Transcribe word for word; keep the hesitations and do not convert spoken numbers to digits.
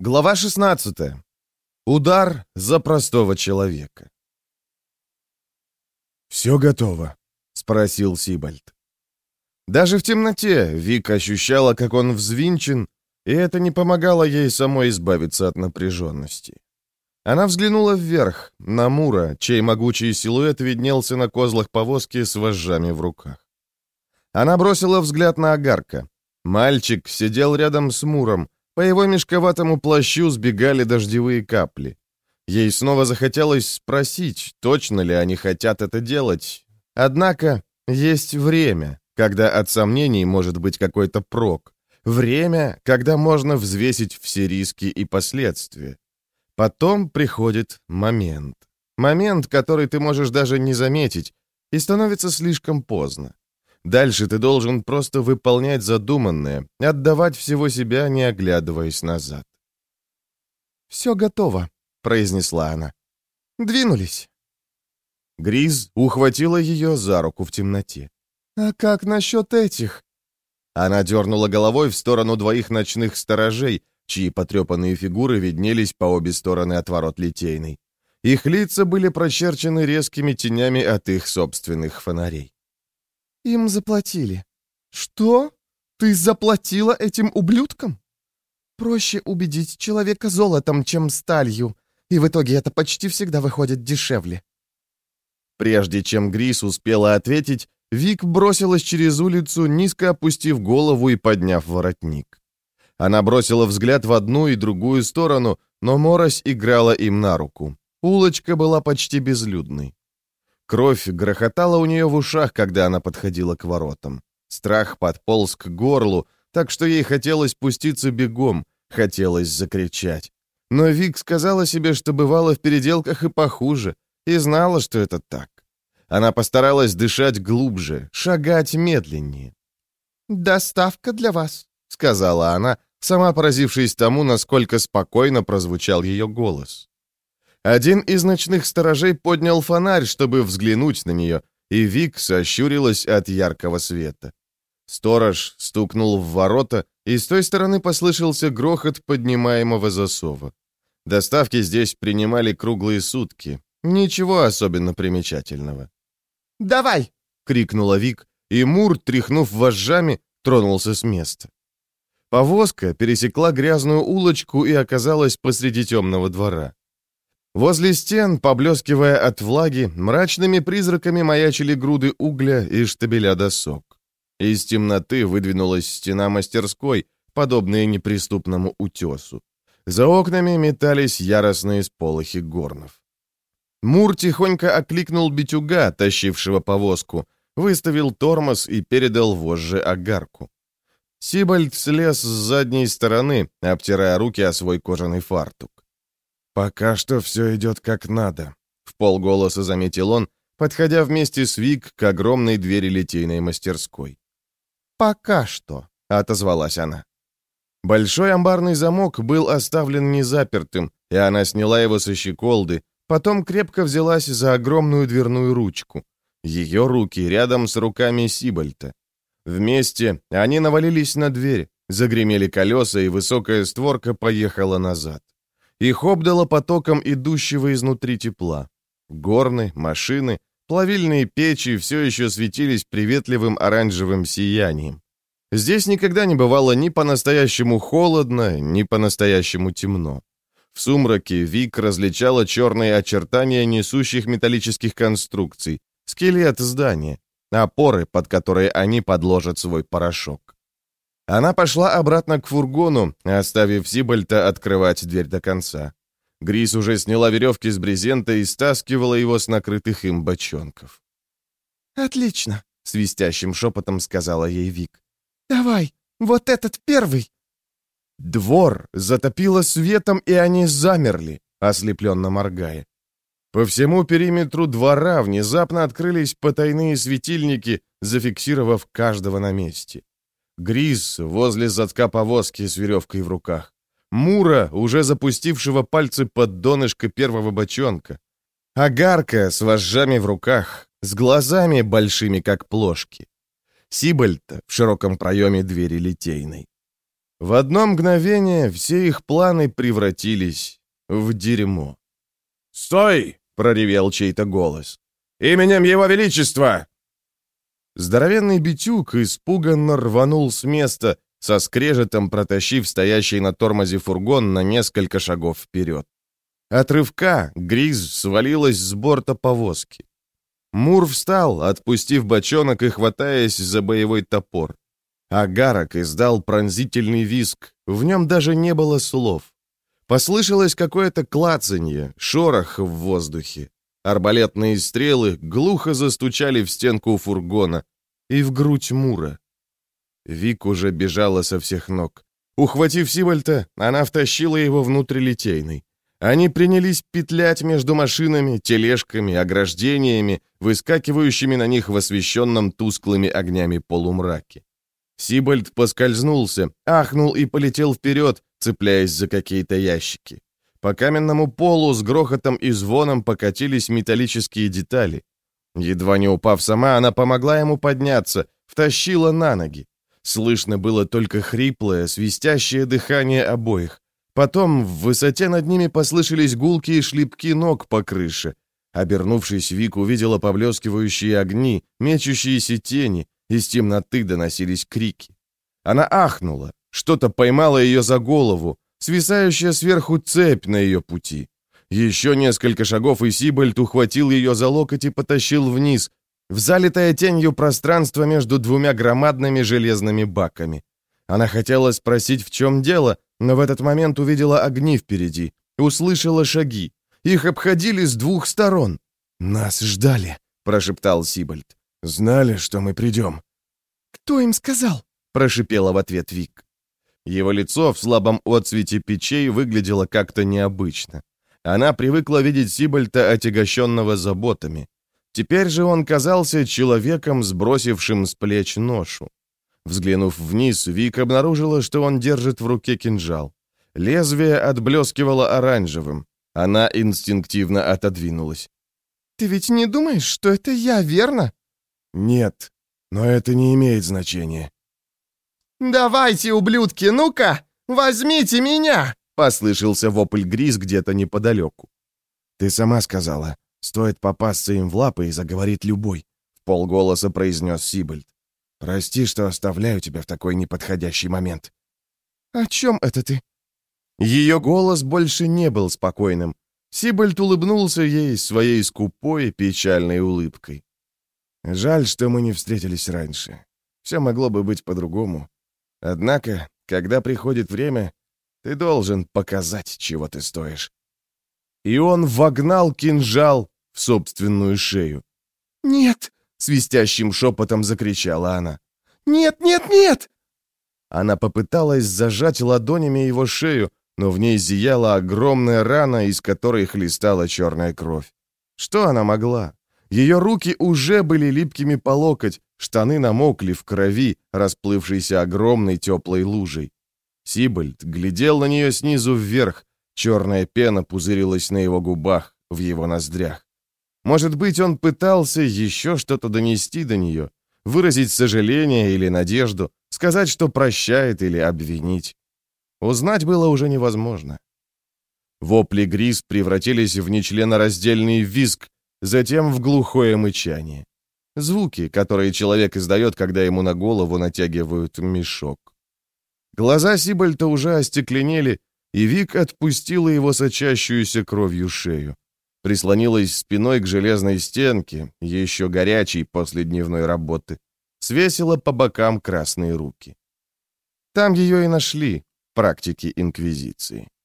Глава шестнадцатая. Удар за простого человека. «Все готово?» — спросил Сибальд. Даже в темноте Вик ощущала, как он взвинчен, и это не помогало ей самой избавиться от напряженности. Она взглянула вверх, на Мура, чей могучий силуэт виднелся на козлах повозки с вожжами в руках. Она бросила взгляд на Агарка. Мальчик сидел рядом с Муром, по его мешковатому плащу сбегали дождевые капли. Ей снова захотелось спросить, точно ли они хотят это делать. Однако есть время, когда от сомнений может быть какой-то прок. Время, когда можно взвесить все риски и последствия. Потом приходит момент. Момент, который ты можешь даже не заметить, и становится слишком поздно. Дальше ты должен просто выполнять задуманное, отдавать всего себя, не оглядываясь назад. «Все готово», — произнесла она. «Двинулись». Гриз ухватила ее за руку в темноте. «А как насчет этих?» Она дернула головой в сторону двоих ночных сторожей, чьи потрепанные фигуры виднелись по обе стороны от ворот Литейной. Их лица были прочерчены резкими тенями от их собственных фонарей. «Им заплатили». «Что? Ты заплатила этим ублюдкам?» «Проще убедить человека золотом, чем сталью, и в итоге это почти всегда выходит дешевле». Прежде чем Гриз успела ответить, Вик бросилась через улицу, низко опустив голову и подняв воротник. Она бросила взгляд в одну и другую сторону, но морось играла им на руку. Улочка была почти безлюдной. Кровь грохотала у нее в ушах, когда она подходила к воротам. Страх подполз к горлу, так что ей хотелось пуститься бегом, хотелось закричать. Но Вик сказала себе, что бывало в переделках и похуже, и знала, что это так. Она постаралась дышать глубже, шагать медленнее. «Доставка для вас», — сказала она, сама поразившись тому, насколько спокойно прозвучал ее голос. Один из ночных сторожей поднял фонарь, чтобы взглянуть на нее, и Вик сощурилась от яркого света. Сторож стукнул в ворота, и с той стороны послышался грохот поднимаемого засова. Доставки здесь принимали круглые сутки. Ничего особенно примечательного. «Давай!» — крикнула Вик, и Мур, тряхнув вожжами, тронулся с места. Повозка пересекла грязную улочку и оказалась посреди темного двора. Возле стен, поблескивая от влаги, мрачными призраками маячили груды угля и штабеля досок. Из темноты выдвинулась стена мастерской, подобная неприступному утесу. За окнами метались яростные сполохи горнов. Мур тихонько окликнул битюга, тащившего повозку, выставил тормоз и передал вожжи Агарку. Сибальд слез с задней стороны, обтирая руки о свой кожаный фартук. «Пока что все идет как надо», — вполголоса заметил он, подходя вместе с Вик к огромной двери литейной мастерской. «Пока что», — отозвалась она. Большой амбарный замок был оставлен незапертым, и она сняла его со щеколды, потом крепко взялась за огромную дверную ручку. Ее руки рядом с руками Сибальта. Вместе они навалились на дверь, загремели колеса, и высокая створка поехала назад. Их обдало потоком идущего изнутри тепла. Горны, машины, плавильные печи все еще светились приветливым оранжевым сиянием. Здесь никогда не бывало ни по-настоящему холодно, ни по-настоящему темно. В сумраке Вик различала черные очертания несущих металлических конструкций, скелет здания, опоры, под которые они подложат свой порошок. Она пошла обратно к фургону, оставив Сибальта открывать дверь до конца. Гриз уже сняла веревки с брезента и стаскивала его с накрытых им бочонков. «Отлично», — свистящим шепотом сказала ей Вик. «Давай, вот этот первый». Двор затопило светом, и они замерли, ослепленно моргая. По всему периметру двора внезапно открылись потайные светильники, зафиксировав каждого на месте. Гриз возле задка повозки с веревкой в руках. Мура, уже запустившего пальцы под донышко первого бочонка. Агарка с вожжами в руках, с глазами большими, как плошки. Сибальта в широком проеме двери литейной. В одно мгновение все их планы превратились в дерьмо. «Стой!» — проревел чей-то голос. «Именем Его Величества!» Здоровенный битюк испуганно рванул с места, со скрежетом протащив стоящий на тормозе фургон на несколько шагов вперед. От рывка Гриз свалилась с борта повозки. Мур встал, отпустив бочонок и хватаясь за боевой топор. Агарок издал пронзительный визг, в нем даже не было слов. Послышалось какое-то клацанье, шорох в воздухе. Арбалетные стрелы глухо застучали в стенку фургона и в грудь Мура. Вик уже бежала со всех ног. Ухватив Сибальта, она втащила его внутрь литейной. Они принялись петлять между машинами, тележками, ограждениями, выскакивающими на них в освещенном тусклыми огнями полумраке. Сибальд поскользнулся, ахнул и полетел вперед, цепляясь за какие-то ящики. По каменному полу с грохотом и звоном покатились металлические детали. Едва не упав сама, она помогла ему подняться, втащила на ноги. Слышно было только хриплое, свистящее дыхание обоих. Потом в высоте над ними послышались гулкие шлепки ног по крыше. Обернувшись, Вик увидела поблескивающие огни, мечущиеся тени, из темноты доносились крики. Она ахнула, что-то поймало ее за голову, свисающая сверху цепь на ее пути. Еще несколько шагов, и Сибальд ухватил ее за локоть и потащил вниз, в залитое тенью пространство между двумя громадными железными баками. Она хотела спросить, в чем дело, но в этот момент увидела огни впереди, услышала шаги. Их обходили с двух сторон. «Нас ждали», — прошептал Сибальд. «Знали, что мы придем». «Кто им сказал?» — прошипела в ответ Вик. Его лицо в слабом отсвете печей выглядело как-то необычно. Она привыкла видеть Сибальта, отягощенного заботами. Теперь же он казался человеком, сбросившим с плеч ношу. Взглянув вниз, Вик обнаружила, что он держит в руке кинжал. Лезвие отблескивало оранжевым. Она инстинктивно отодвинулась. «Ты ведь не думаешь, что это я, верно?» «Нет, но это не имеет значения». «Давайте, ублюдки, ну-ка, возьмите меня!» — послышался вопль Гриз где-то неподалеку. «Ты сама сказала, стоит попасться им в лапы и заговорит любой», — в полголоса произнес Сибальд. «Прости, что оставляю тебя в такой неподходящий момент». «О чем это ты?» Ее голос больше не был спокойным. Сибальд улыбнулся ей своей скупой, печальной улыбкой. «Жаль, что мы не встретились раньше. Все могло бы быть по-другому. Однако, когда приходит время, ты должен показать, чего ты стоишь». И он вогнал кинжал в собственную шею. «Нет!» — свистящим шепотом закричала она. «Нет, нет, нет!» Она попыталась зажать ладонями его шею, но в ней зияла огромная рана, из которой хлестала черная кровь. Что она могла? Ее руки уже были липкими по локоть, штаны намокли в крови, расплывшейся огромной теплой лужей. Сибальд глядел на нее снизу вверх, черная пена пузырилась на его губах, в его ноздрях. Может быть, он пытался еще что-то донести до нее, выразить сожаление или надежду, сказать, что прощает или обвинить. Узнать было уже невозможно. Вопли Гриз превратились в нечленораздельный визг, затем в глухое мычание. Звуки, которые человек издает, когда ему на голову натягивают мешок. Глаза Сибальта уже остекленели, и Вик отпустила его сочащуюся кровью шею. Прислонилась спиной к железной стенке, еще горячей после дневной работы. Свесила по бокам красные руки. Там ее и нашли практики Инквизиции.